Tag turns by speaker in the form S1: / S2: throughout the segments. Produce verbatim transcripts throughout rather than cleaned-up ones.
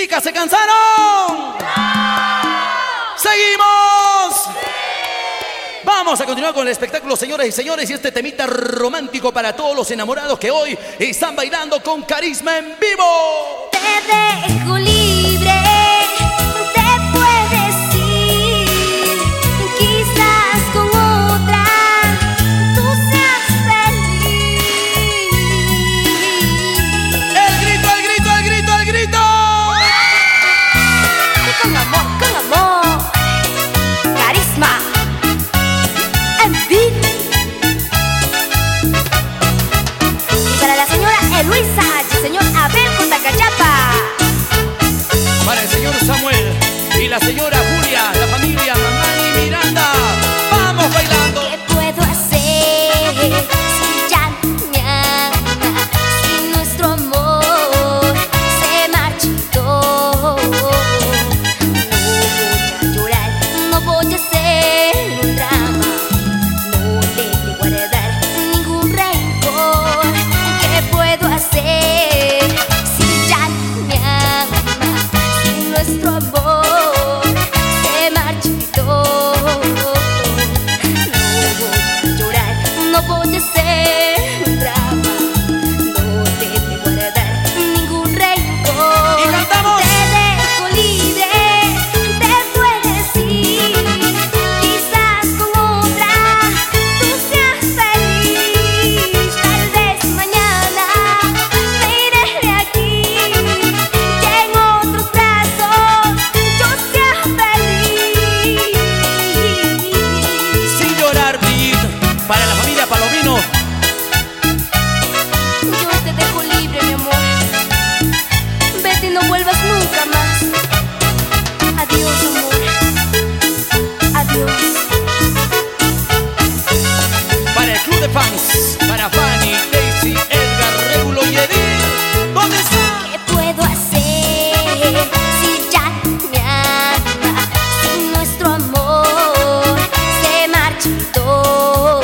S1: Chicas, ¿se cansaron? ¡Seguimos! Vamos a continuar con el espectáculo, señoras y señores, y este temita romántico para todos los enamorados que hoy están bailando con Carisma en vivo.
S2: Te dejo libre, te puedes ir, quizás con otra tú seas feliz.
S1: ¡El grito, el grito, el grito, el grito!
S2: Y con amor, con amor, Carisma en vivo. Y para la señora Eluisa y el señor Abel Cotacachapa.
S1: Para el señor Samuel y la señora Julia, la familia Mamani Miranda. ¡Vamos bailando!
S2: ¿Qué puedo hacer si ya no me ama? Si nuestro amor se marchitó. No voy a llorar, no voy a hacer un drama, no debe guardar ningún rencor. ¿Qué puedo hacer si ya no me ama? Si nuestro amor se marchitó. No voy a hacer un drama, no debe guardar ningún rencor.
S1: ¡Y cantamos!
S2: Te dejo libre, te puedes ir, quizás con otra tú seas feliz. Tal vez mañana me iré de aquí y en otros brazos yo sea feliz.
S1: Sin llorar, brillito. Para la familia Palomino.
S2: Yo te dejo libre, mi amor. Vete y no vuelvas nunca más. Adiós, amor. Adiós.
S1: Para el club de fans. Para Fanny, Daisy, Edgar, Regulo y Edith. ¿Dónde está?
S2: ¿Qué puedo hacer si ya no me ama? Si nuestro amor se marchitó.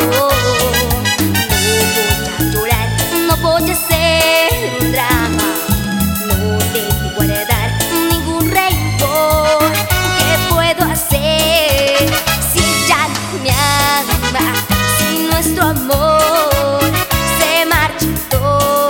S2: No voy a llorar, no voy a hacer un drama, no debe guardar ningún rencor. ¿Qué puedo hacer si ya no me ama? Si nuestro amor se marchitó.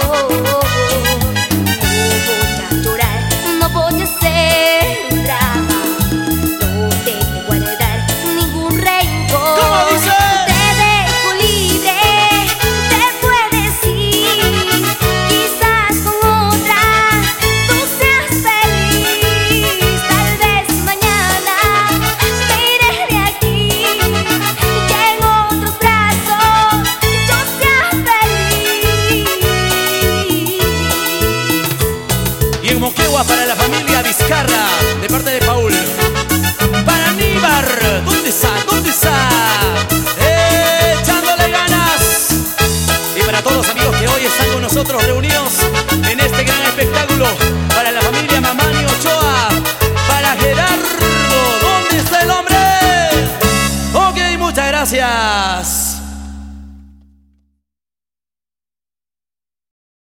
S2: No voy a llorar, no voy a hacer un drama, no debe guardar ningún rencor.
S1: ¿Cómo dice?
S2: Te dejo libre, te puedes ir, quizás con otra tú seas feliz. Tal vez mañana me iré de aquí y en otros brazos yo sea feliz.
S1: Y en Moquegua para la familia Vizcarra, de parte de Paul. Para Aníbar, ¿dónde está? ¿Dónde está? Echándole ganas. Y para todos los amigos que hoy están con nosotros reunidos en este gran espectáculo. Para la familia Mamani Ochoa. Para Gerardo, ¿dónde está el hombre? Ok, muchas gracias.